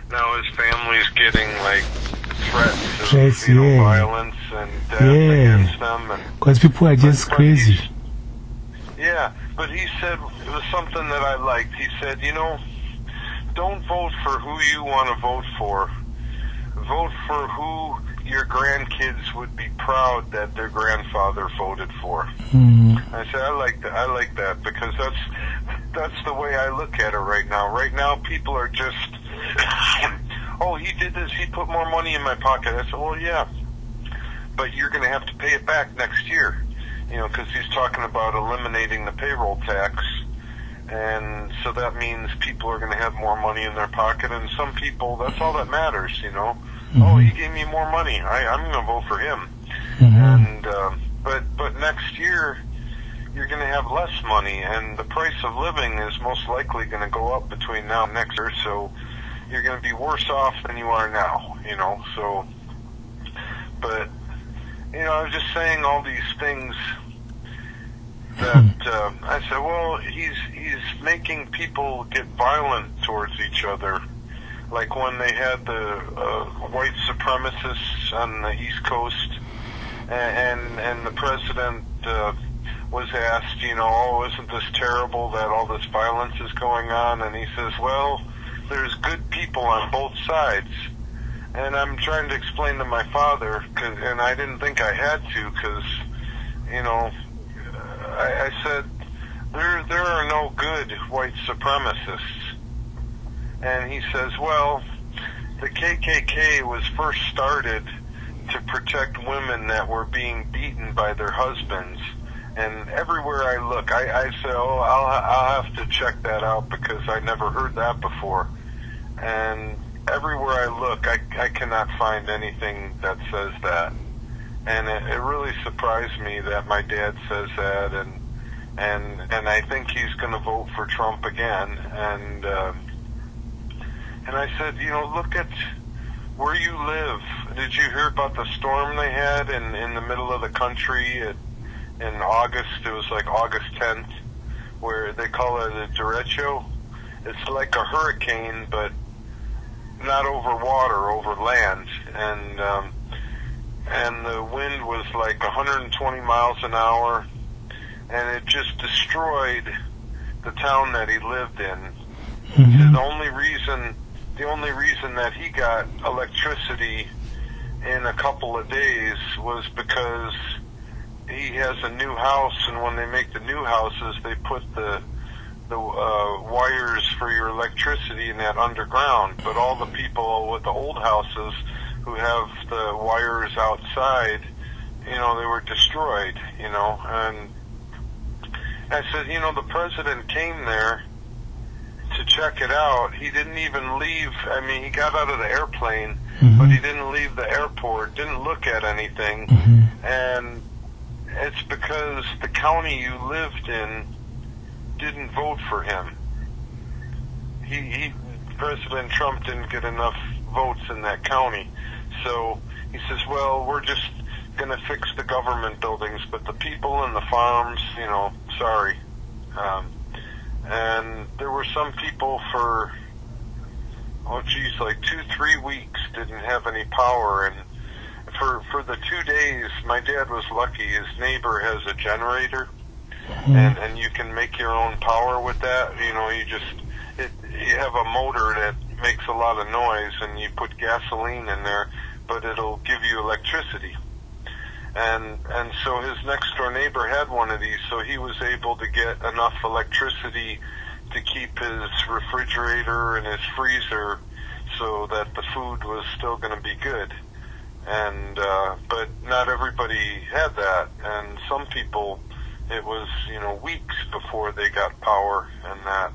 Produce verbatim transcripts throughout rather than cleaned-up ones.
now his family's getting like threats of Threats, you know, yeah. violence and death Yeah. against them. Because people are just but, but crazy. he's- Yeah, but he said, it was something that I liked. He said, you know, don't vote for who you want to vote for. Vote for who your grandkids would be proud that their grandfather voted for. Mm. I said, I like that. I like that because that's that's the way I look at it right now. Right now, people are just, oh, he did this. He put more money in my pocket. I said, well, yeah, but you're going to have to pay it back next year. You know, because he's talking about eliminating the payroll tax, and so that means people are going to have more money in their pocket. And some people, that's all that matters. You know, Mm-hmm. oh, he gave me more money. I, I'm going to vote for him. Mm-hmm. And uh, but but next year you're going to have less money, and the price of living is most likely going to go up between now and next year. So you're going to be worse off than you are now. You know, so but you know, I was just saying all these things that uh, I said, well, he's he's making people get violent towards each other. Like when they had the uh, white supremacists on the East Coast, and and, and the president uh, was asked, you know, oh, isn't this terrible that all this violence is going on? And he says, well, there's good people on both sides. And I'm trying to explain to my father, cause, and I didn't think I had to, because, you know, I, I said, there there are no good white supremacists. And he says, well, the K K K was first started to protect women that were being beaten by their husbands. And everywhere I look, I, I say, oh, I'll, I'll have to check that out because I never heard that before. And everywhere I look, I, I cannot find anything that says that. And it, it really surprised me that my dad says that, and and and I think he's going to vote for Trump again. And uh, and I said, you know, look at where you live. Did you hear about the storm they had in in the middle of the country at, in August? It was like August tenth, where they call it a derecho. It's like a hurricane, but not over water, over land, and um, and the wind was like one hundred twenty miles an hour, and it just destroyed the town that he lived in. Mm-hmm. The only reason, the only reason that he got electricity in a couple of days was because he has a new house, and when they make the new houses, they put the the uh, wires for your electricity in that underground. But all the people with the old houses who have the wires outside, you know, they were destroyed, you know. And I said, you know, the president came there to check it out. He didn't even leave. I mean, he got out of the airplane, mm-hmm. but he didn't leave the airport, didn't look at anything. Mm-hmm. And it's because the county you lived in didn't vote for him. He, he, President Trump didn't get enough votes in that county. So he says, well, we're just going to fix the government buildings, but the people and the farms, you know, sorry. Um, and there were some people for, oh geez, like two, three weeks didn't have any power. And for, for the two days, my dad was lucky. His neighbor has a generator. Mm-hmm. And and you can make your own power with that. You know, you just it, you have a motor that makes a lot of noise, and you put gasoline in there, but it'll give you electricity. And and so his next door neighbor had one of these, so he was able to get enough electricity to keep his refrigerator and his freezer, so that the food was still going to be good. And uh, but not everybody had that, and some people, it was, you know, weeks before they got power and that.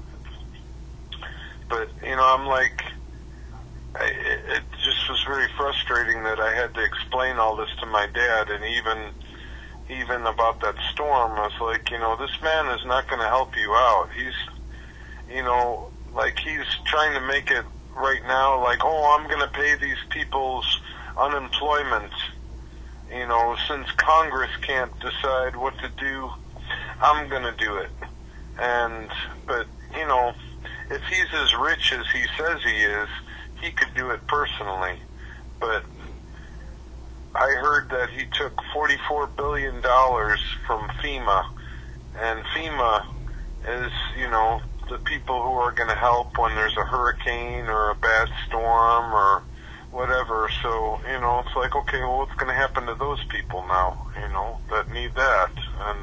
But, you know, I'm like, I, it just was very frustrating that I had to explain all this to my dad, and even even about that storm, I was like, you know, this man is not going to help you out. He's, you know, like he's trying to make it right now, like, oh, I'm going to pay these people's unemployment. You know, since Congress can't decide what to do, I'm going to do it. And, but, you know, if he's as rich as he says he is, he could do it personally, but I heard that he took forty-four billion dollars from FEMA, and FEMA is, you know, the people who are going to help when there's a hurricane or a bad storm or whatever. So, you know, it's like, okay, well, what's going to happen to those people now, you know, that need that? And,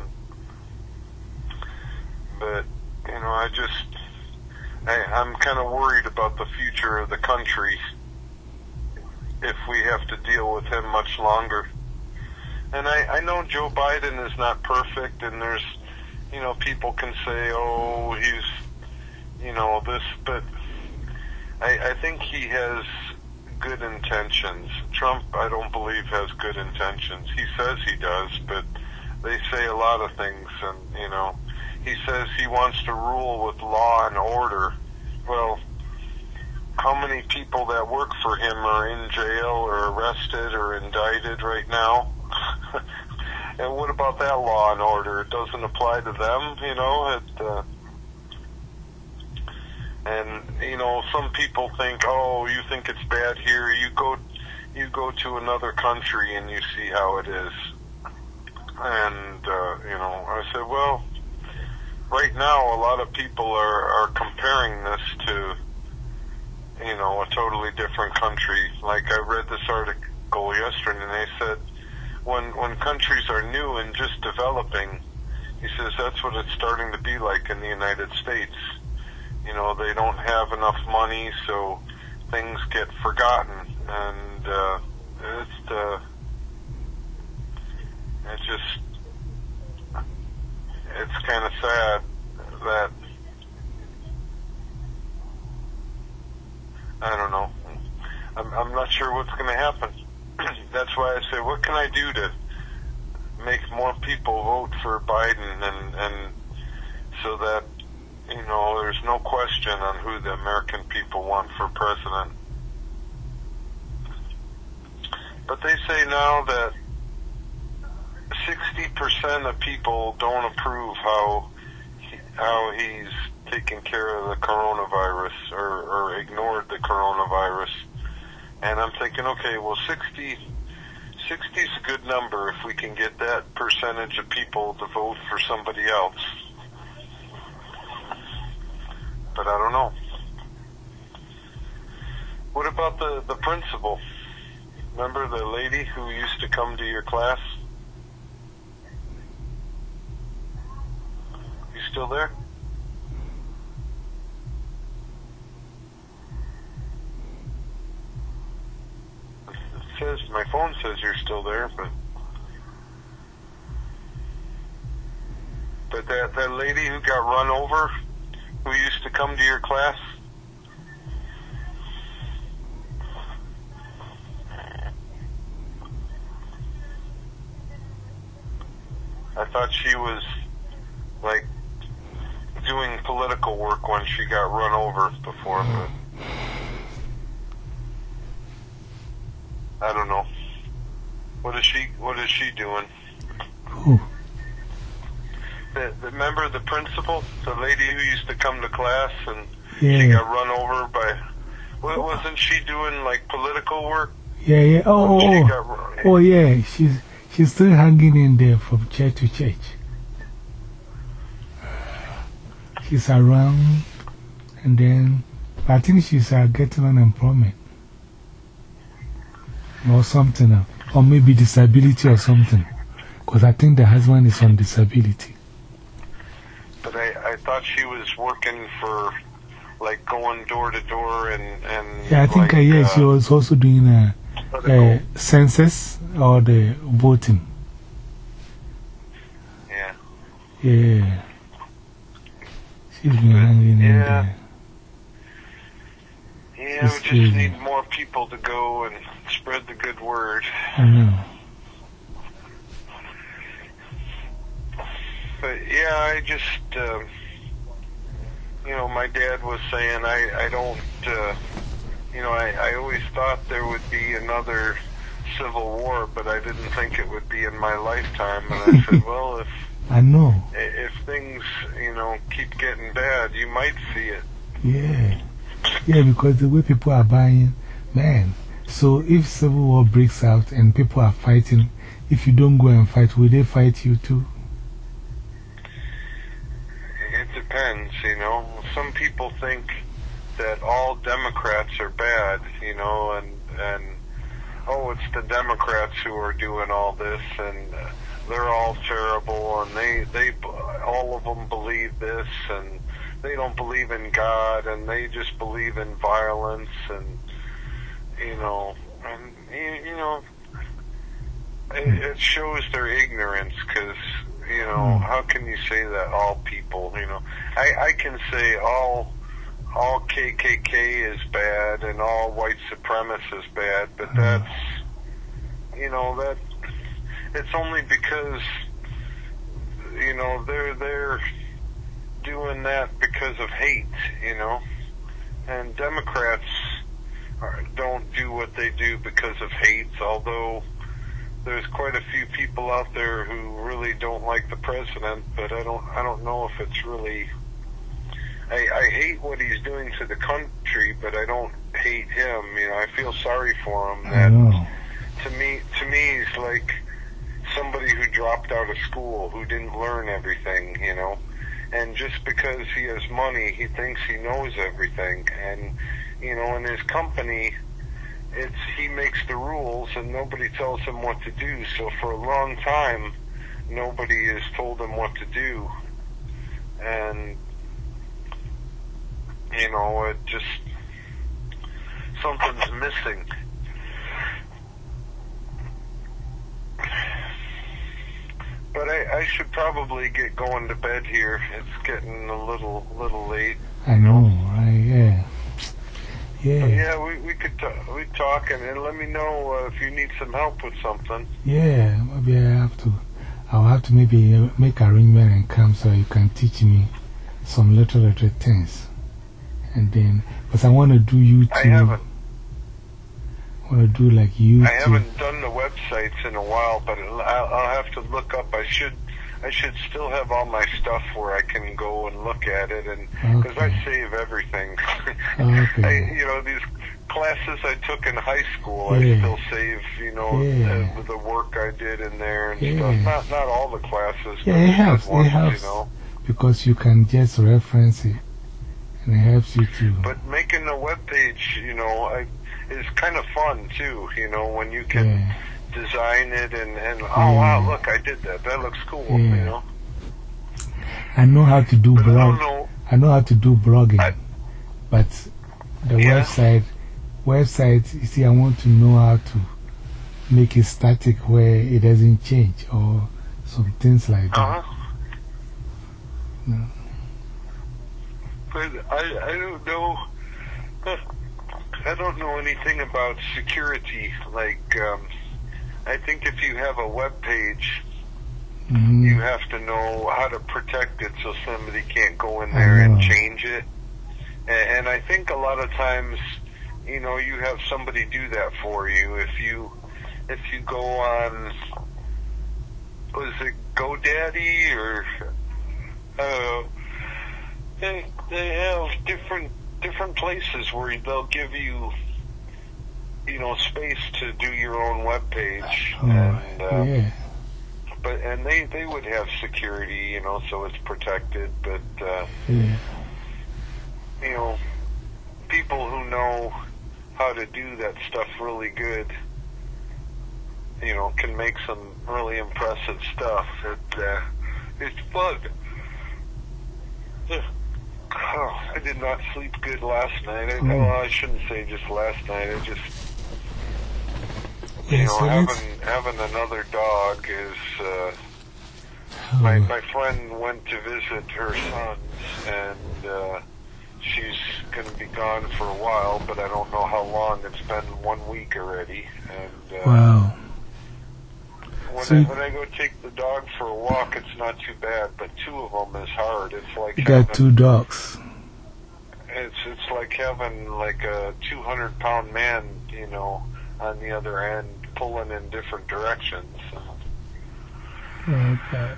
but, you know, I just, I, I'm kind of worried about the future of the country if we have to deal with him much longer. And I, I know Joe Biden is not perfect, and there's, you know, people can say, oh, he's, you know, this, but I, I think he has good intentions. Trump, I don't believe, has good intentions. He says he does, but they say a lot of things, and, you know, he says he wants to rule with law and order. Well, how many people that work for him are in jail or arrested or indicted right now? And what about that law and order? It doesn't apply to them, you know? It, uh, and, you know, some people think, oh, you think it's bad here. You go, you go to another country and you see how it is. And, uh, you know, I said, well, right now a lot of people are, are comparing this to, you know, a totally different country. Like, I read this article yesterday, and they said when when countries are new and just developing, he says that's what it's starting to be like in the United States. You know, they don't have enough money, so things get forgotten, and uh, it's uh, it's just it's kind of sad that, I don't know. I'm, I'm not sure what's going to happen. That's why I say, what can I do to make more people vote for Biden, and, and so that, you know, there's no question on who the American people want for president. But they say now that sixty percent of people don't approve how he, how he's taken care of the coronavirus, or, or ignored the coronavirus. And I'm thinking, okay, well, sixty, sixty is a good number if we can get that percentage of people to vote for somebody else. But I don't know. What about the, the principal? Remember the lady who used to come to your class? You still there? Says, my phone says you're still there, but but that that lady who got run over, who used to come to your class, I thought she was like doing political work when she got run over before, but I don't know. What is she? What is she doing? Who? The, the, remember the principal, the lady who used to come to class, and yeah. she got run over by. Well, wasn't she doing like political work? Yeah, yeah. Oh, she oh, got, oh, oh, yeah. She's she's still hanging in there from church to church. She's around, and then I think she's uh, getting unemployment. Or something, uh, or maybe disability or something. Because I think the husband is on disability. But I, I thought she was working for, like, going door to door and. and yeah, I think like, uh, yeah, uh, she was also doing a, a census or the voting. Yeah. Yeah. She's been hanging yeah. in there. Yeah, we just need more people to go and spread the good word. I know. But yeah, I just, uh, you know, my dad was saying, I, I don't, uh, you know, I, I always thought there would be another civil war, but I didn't think it would be in my lifetime. And I said, well, if I know. If things, you know, keep getting bad, you might see it. Yeah. Yeah, because the way people are buying Man, so if civil war breaks out and people are fighting, if you don't go and fight, will they fight you too? It depends, you know. Some people think that all Democrats are bad, you know, and, and oh, it's the Democrats who are doing all this, and uh, they're all terrible, and they, they, all of them believe this, and they don't believe in God, and they just believe in violence, and, you know, and, you, you know, it, it shows their ignorance, because, you know, how can you say that all people, you know, I, I can say all, all K K K is bad, and all white supremacists is bad, but that's, you know, that, it's only because, you know, they're, they're doing that because of hate, you know, and Democrats are, don't do what they do because of hate, although there's quite a few people out there who really don't like the president, but I don't, I don't know if it's really, I, I hate what he's doing to the country, but I don't hate him, you know, I feel sorry for him. That, to me, to me, he's like somebody who dropped out of school, who didn't learn everything, you know, and just because he has money, he thinks he knows everything, and, you know, in his company, it's, he makes the rules, and nobody tells him what to do, so for a long time, nobody has told him what to do, and, you know, it just, something's missing. But I, I should probably get going to bed here. It's getting a little little late. I know, right? Yeah. Yeah. But yeah, we, we could talk, we talk and, and let me know uh, if you need some help with something. Yeah, maybe I have to. I'll have to maybe uh, make arrangement and come so you can teach me some little little things. And then, because I want to do YouTube. I haven't. I want to do like YouTube. I haven't done the websites in a while, but I'll, I'll have to look up. I should, I should still have all my stuff where I can go and look at it, and because okay. I save everything. Okay. I, you know, these classes I took in high school, Yeah. I still save. You know, Yeah. the, the work I did in there and Yeah. stuff. Not not all the classes. Yeah, but it helps. ones, It helps you know. because you can just reference it, and it helps you to. But making a web page, you know, I, is kind of fun too. You know, when you can Yeah. design it and and oh Yeah. wow, look, I did that. That looks cool. Yeah. You know. I know how to do But I blog. don't know. I know how to do blogging, I- but the Yeah. website, website, you see, I want to know how to make it static where it doesn't change or some things like that. Uh-huh. No. But I I don't know. I don't know anything about security. Like, um, I think if you have a web page, Mm-hmm. you have to know how to protect it so somebody can't go in there and change it. And, and I think a lot of times, you know, you have somebody do that for you. If you, if you go on, was it GoDaddy or, uh, they, they have different, different places where they'll give you, you know, space to do your own web page. Oh, and, uh, yeah. But, and they, they would have security, you know, so it's protected, but, uh, Yeah. you know, people who know how to do that stuff really good, you know, can make some really impressive stuff. It, uh, it's fun. Oh, I did not sleep good last night. I, Mm. well, I shouldn't say just last night. I just, you Yeah, know, so having let's- having another dog is. Uh, Oh, my my friend went to visit her sons, and uh, she's going to be gone for a while, but I don't know how long. It's been one week already, and uh, wow. when So I, you- when I go take the dog for a walk, it's not too bad. But two of them is hard. It's like You having, got two dogs. It's it's like having like a two hundred pound man, you know, on the other end, pulling in different directions. Okay.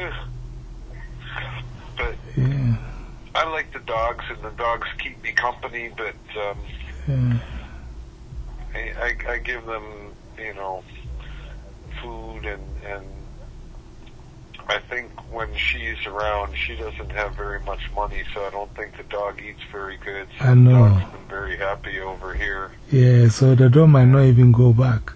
But Yeah. I like the dogs, and the dogs keep me company. But um, Yeah. I, I give them, you know, food, and, and I think when she's around, she doesn't have very much money, so I don't think the dog eats very good. So I know. The dog's been very happy over here. Yeah, so the dog might not even go back.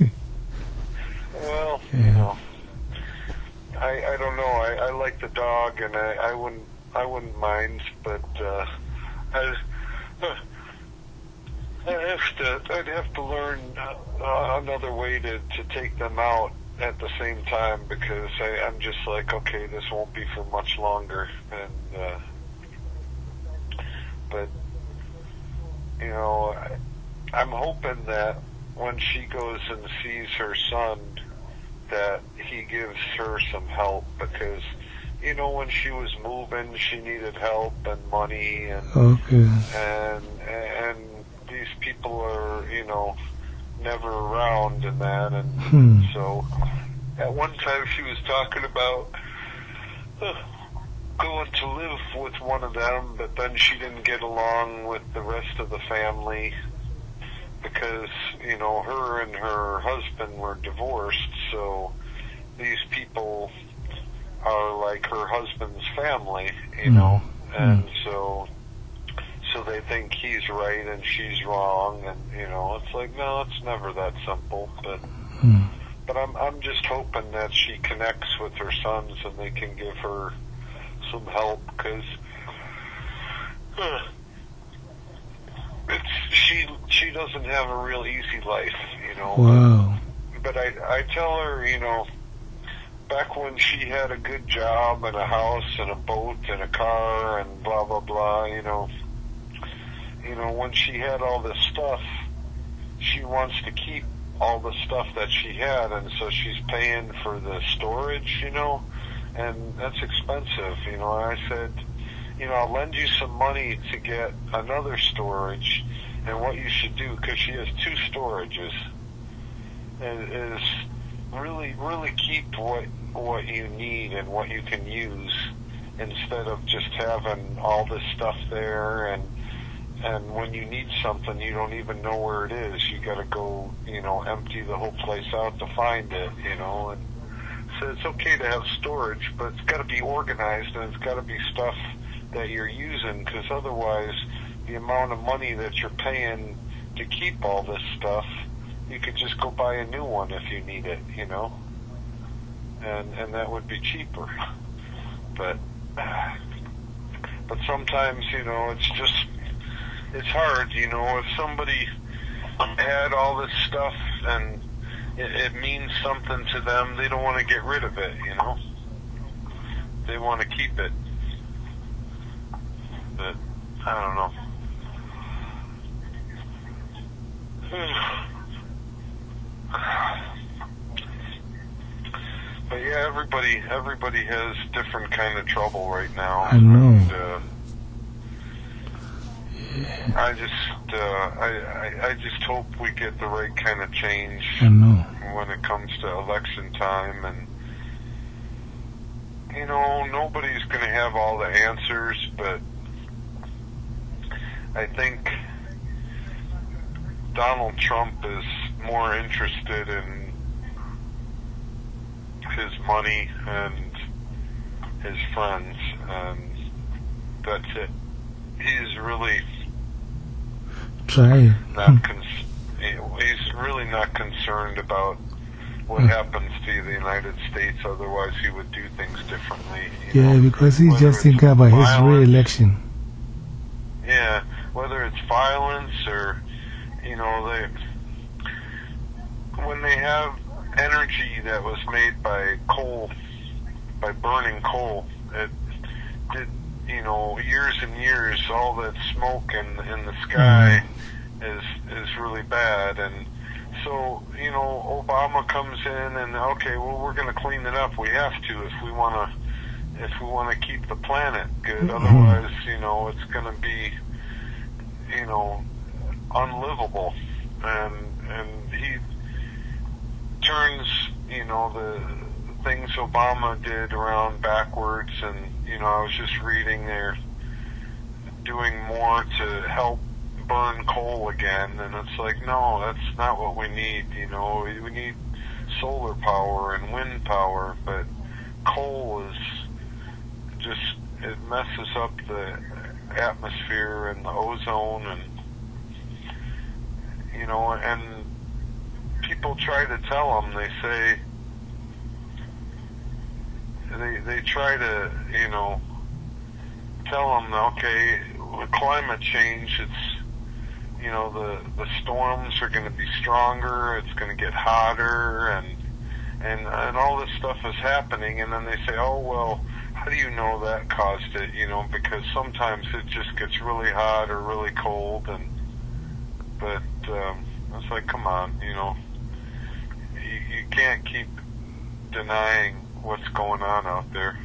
Well, yeah. you know, I, I don't know. I, I like the dog, and I, I wouldn't I wouldn't mind, but uh, I, uh, I'd have to I'd have to learn uh, another way to, to take them out at the same time, because I, I'm just like, okay, this won't be for much longer, and uh, but you know, I, I'm hoping that when she goes and sees her son, that he gives her some help, because you know, when she was moving, she needed help and money, and okay. and and these people are, you know, never around and that, and Hmm. so at one time she was talking about uh, going to live with one of them, but then she didn't get along with the rest of the family, because, you know, her and her husband were divorced, so these people are like her husband's family, you know, Mm. and Mm. so so they think he's right and she's wrong, and, you know, it's like, no, it's never that simple, but Mm. but I'm I'm just hoping that she connects with her sons and they can give her some help, because uh, it's she she doesn't have a real easy life, you know. Wow. But I I tell her, you know, back when she had a good job and a house and a boat and a car and blah blah blah, you know, you know, when she had all this stuff, she wants to keep all the stuff that she had, and so she's paying for the storage, you know, and that's expensive, you know. And I said, you know, I'll lend you some money to get another storage, and what you should do, because she has two storages, is really, really keep what what you need and what you can use, instead of just having all this stuff there, and and when you need something, you don't even know where it is. You got to go, you know, empty the whole place out to find it, you know. And so it's okay to have storage, but it's got to be organized, and it's got to be stuff that you're using, because otherwise, the amount of money that you're paying to keep all this stuff, you could just go buy a new one if you need it, you know, and and that would be cheaper. But but sometimes, you know, it's just it's hard, you know. If somebody had all this stuff and it, it means something to them, they don't want to get rid of it, you know. They want to keep it. But I don't know. But yeah, everybody everybody has different kind of trouble right now. I know. And, uh, yeah. I just uh, I, I I just hope we get the right kind of change. I know. When it comes to election time, and you know, nobody's going to have all the answers, but I think Donald Trump is more interested in his money and his friends, and that's it. He's really Try. not con- he's really not concerned about what happens to the United States. Otherwise, he would do things differently. You Yeah, know, because he's just thinking about violence, his re-election. Yeah, whether it's violence or, you know, they when they have energy that was made by coal, by burning coal, it did, you know, years and years, all that smoke in, in the sky mm. is is really bad. And so, you know, Obama comes in and, okay, well, we're going to clean it up. We have to if we want to if we want to keep the planet good. Mm-hmm. Otherwise, you know, it's going to be, you know, unlivable. And and he turns, you know, the things Obama did around backwards. And, you know, I was just reading they're doing more to help burn coal again. And it's like, no, that's not what we need. You know, we, we need solar power and wind power, but coal is just, it messes up the atmosphere and the ozone, and, you know, and people try to tell them, they say, they, they try to, you know, tell them, okay, with climate change, it's, you know, the, the storms are going to be stronger, it's going to get hotter, and, and, and all this stuff is happening, and then they say, oh, well, how do you know that caused it, you know, because sometimes it just gets really hot or really cold, and, but, um, it's like, come on, you know, you, you can't keep denying what's going on out there.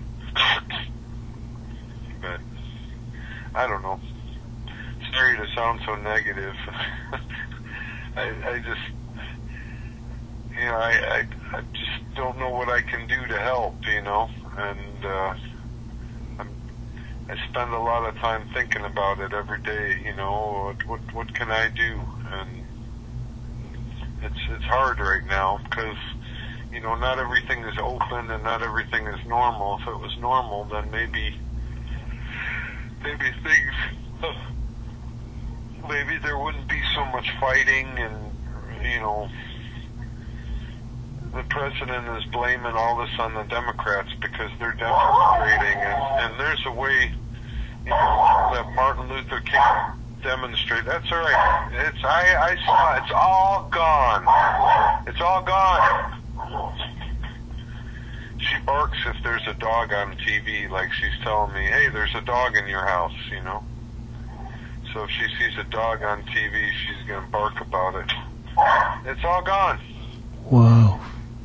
But I don't know. Sorry to sound so negative. I, I just, you know, I, I, I just don't know what I can do to help, you know, and uh, I'm, I spend a lot of time thinking about it every day, you know, what, what, what can I do? And it's, it's hard right now because, you know, not everything is open and not everything is normal. If it was normal, then maybe, maybe things, uh, maybe there wouldn't be so much fighting, and, you know, the president is blaming all this on the Democrats because they're demonstrating, and, and there's a way, you know, that Martin Luther King demonstrated. That's all right. It's, I, I saw it. It's all gone. It's all gone. She barks if there's a dog on T V, like she's telling me, hey, there's a dog in your house, you know. So if she sees a dog on T V, she's going to bark about it. It's all gone. Wow.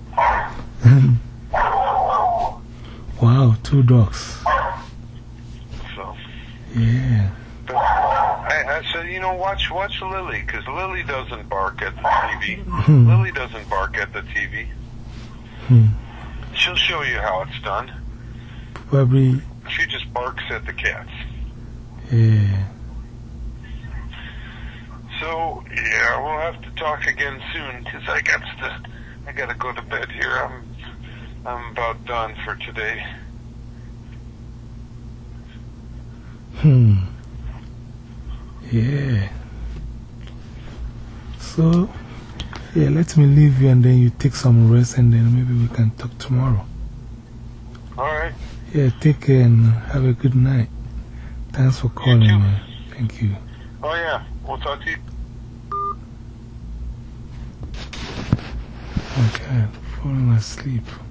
Wow, two dogs. So. Yeah. But I, I said, you know, watch watch Lily, because Lily doesn't bark at the T V. Hmm. Lily doesn't bark at the T V. Hmm. She'll show you how it's done. Probably. She just barks at the cats. Yeah. So, yeah, we'll have to talk again soon, because I got to, I got to go to bed here. I'm, I'm about done for today. Hmm. Yeah. So, yeah, let me leave you and then you take some rest and then maybe we can talk tomorrow. All right. Yeah, take care and have a good night. Thanks for calling me. Thank you. Oh, yeah. We'll talk to you. Okay, falling asleep.